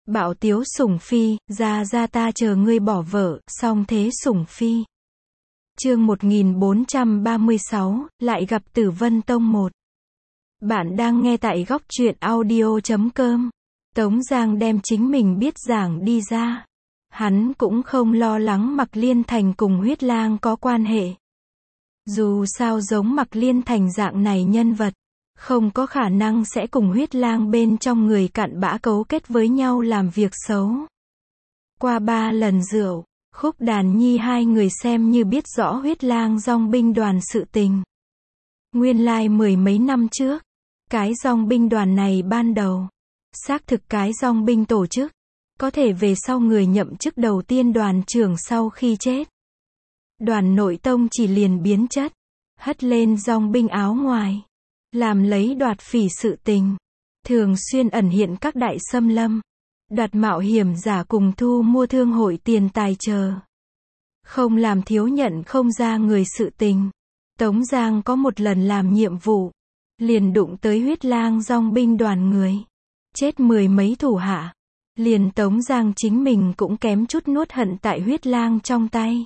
Bạo tiếu sủng phi, ra ta chờ ngươi bỏ vợ, song thế sủng phi. Chương 1436, lại gặp Tử Vân Tông 1. Bạn đang nghe tại góc truyện audio.com. Tống Giang đem chính mình biết giảng đi ra. Hắn cũng không lo lắng Mạc Liên Thành cùng Huyết Lang có quan hệ. Dù sao giống Mạc Liên Thành dạng này nhân vật, không có khả năng sẽ cùng Huyết Lang bên trong người cặn bã cấu kết với nhau làm việc xấu. Qua 3 lần rượu, Khúc Đàn Nhi hai người xem như biết rõ Huyết Lang dòng binh đoàn sự tình. Nguyên lai mười mấy năm trước, cái dòng binh đoàn này ban đầu, xác thực cái dòng binh tổ chức, có thể về sau người nhậm chức đầu tiên đoàn trưởng sau khi chết. Đoàn nội tông chỉ liền biến chất, hất lên dòng binh áo ngoài, làm lấy đoạt phỉ sự tình, thường xuyên ẩn hiện các đại xâm lâm, đoạt mạo hiểm giả cùng thu mua thương hội tiền tài chờ. Không làm thiếu nhận không ra người sự tình. Tống Giang có một lần làm nhiệm vụ, liền đụng tới Huyết Lang dòng binh đoàn người, chết mười mấy thủ hạ. Liền Tống Giang chính mình cũng kém chút nuốt hận tại Huyết Lang trong tay.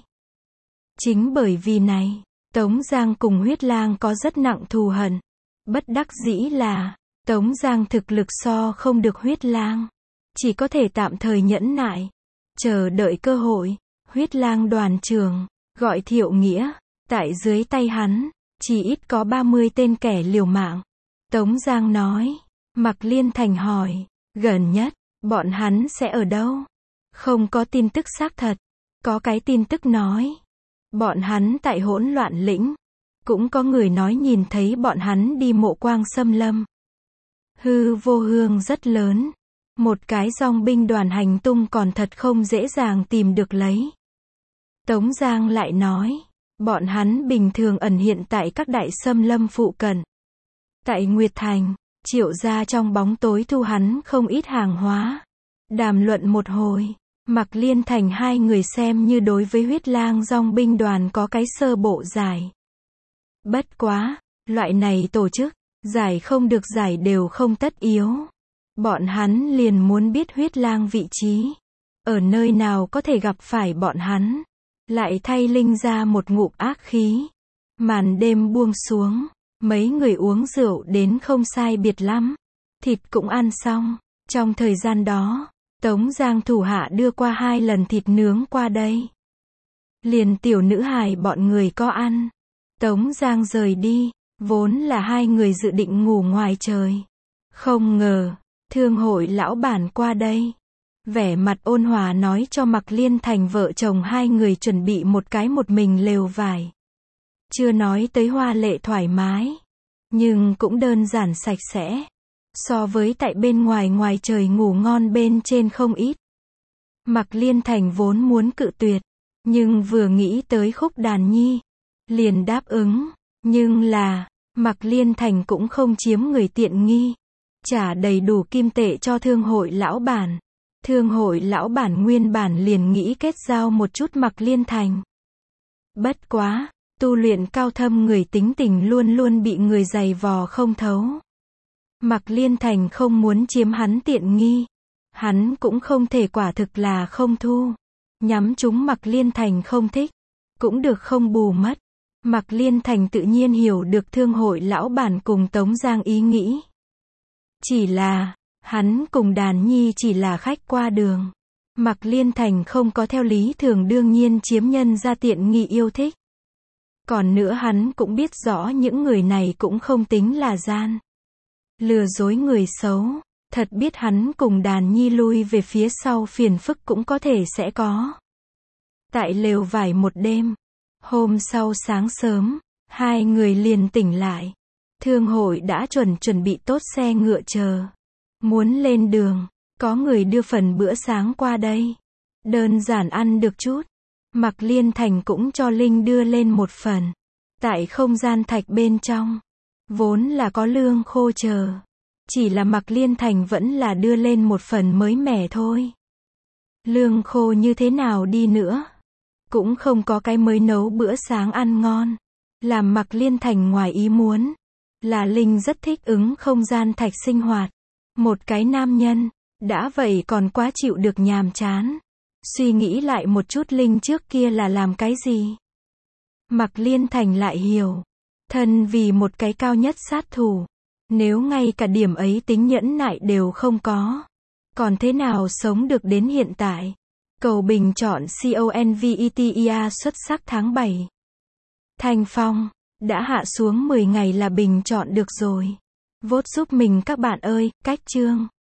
Chính bởi vì này, Tống Giang cùng Huyết Lang có rất nặng thù hận. Bất đắc dĩ là, Tống Giang thực lực so không được Huyết Lang, chỉ có thể tạm thời nhẫn nại, chờ đợi cơ hội. Huyết Lang đoàn trưởng, gọi Thiệu Nghĩa, tại dưới tay hắn, chỉ ít có 30 tên kẻ liều mạng. Tống Giang nói, Mạc Liên Thành hỏi, gần nhất, bọn hắn sẽ ở đâu? Không có tin tức xác thật, có cái tin tức nói, bọn hắn tại Hỗn Loạn Lĩnh. Cũng có người nói nhìn thấy bọn hắn đi Mộ Quang xâm lâm. Hư vô hương rất lớn. Một cái dòng binh đoàn hành tung còn thật không dễ dàng tìm được lấy. Tống Giang lại nói, bọn hắn bình thường ẩn hiện tại các đại xâm lâm phụ cận. Tại Nguyệt Thành, Triệu gia trong bóng tối thu hắn không ít hàng hóa. Đàm luận một hồi, Mạc Liên Thành hai người xem như đối với Huyết Lang dòng binh đoàn có cái sơ bộ giải. Bất quá, loại này tổ chức, giải không được giải đều không tất yếu. Bọn hắn liền muốn biết Huyết Lang vị trí, ở nơi nào có thể gặp phải bọn hắn. Lại thay Linh ra một ngụm ác khí. Màn đêm buông xuống, mấy người uống rượu đến không sai biệt lắm. Thịt cũng ăn xong. Trong thời gian đó, Tống Giang thủ hạ đưa qua 2 lần thịt nướng qua đây. Liền tiểu nữ hài bọn người có ăn. Tống Giang rời đi, vốn là hai người dự định ngủ ngoài trời. Không ngờ, thương hội lão bản qua đây. Vẻ mặt ôn hòa nói cho Mạc Liên Thành vợ chồng hai người chuẩn bị một cái một mình lều vải. Chưa nói tới hoa lệ thoải mái, nhưng cũng đơn giản sạch sẽ. So với tại bên ngoài trời ngủ ngon bên trên không ít. Mạc Liên Thành vốn muốn cự tuyệt, nhưng vừa nghĩ tới Khúc Đàn Nhi, liền đáp ứng. Nhưng là, Mạc Liên Thành cũng không chiếm người tiện nghi, trả đầy đủ kim tệ cho thương hội lão bản. Thương hội lão bản nguyên bản liền nghĩ kết giao một chút Mạc Liên Thành. Bất quá, tu luyện cao thâm người tính tình luôn luôn bị người giày vò không thấu. Mạc Liên Thành không muốn chiếm hắn tiện nghi, hắn cũng không thể quả thực là không thu. Nhắm chúng Mạc Liên Thành không thích, cũng được không bù mất. Mạc Liên Thành tự nhiên hiểu được thương hội lão bản cùng Tống Giang ý nghĩ. Chỉ là, hắn cùng Đàn Nhi chỉ là khách qua đường. Mạc Liên Thành không có theo lý thường đương nhiên chiếm nhân ra tiện nghi yêu thích. Còn nữa hắn cũng biết rõ những người này cũng không tính là gian lừa dối người xấu. Thật biết hắn cùng Đàn Nhi lui về phía sau phiền phức cũng có thể sẽ có. Tại lều vải một đêm. Hôm sau sáng sớm, hai người liền tỉnh lại. Thương hội đã chuẩn bị tốt xe ngựa chờ. Muốn lên đường, có người đưa phần bữa sáng qua đây. Đơn giản ăn được chút. Mạc Liên Thành cũng cho Linh đưa lên một phần. Tại không gian thạch bên trong, vốn là có lương khô chờ. Chỉ là Mạc Liên Thành vẫn là đưa lên một phần mới mẻ thôi. Lương khô như thế nào đi nữa, cũng không có cái mới nấu bữa sáng ăn ngon. Làm Mạc Liên Thành ngoài ý muốn, là Linh rất thích ứng không gian thạch sinh hoạt. Một cái nam nhân, Đã vậy còn quá chịu được nhàm chán. Suy nghĩ lại một chút Linh trước kia là làm cái gì? Mạc Liên Thành lại hiểu. Thân vì một cái cao nhất sát thủ. Nếu ngay cả điểm ấy tính nhẫn nại đều không có. Còn thế nào sống được đến hiện tại? Cầu bình chọn CONVETEA xuất sắc tháng 7. Thanh Phong. Đã hạ xuống 10 ngày là bình chọn được rồi. Vote giúp mình các bạn ơi, cách chương.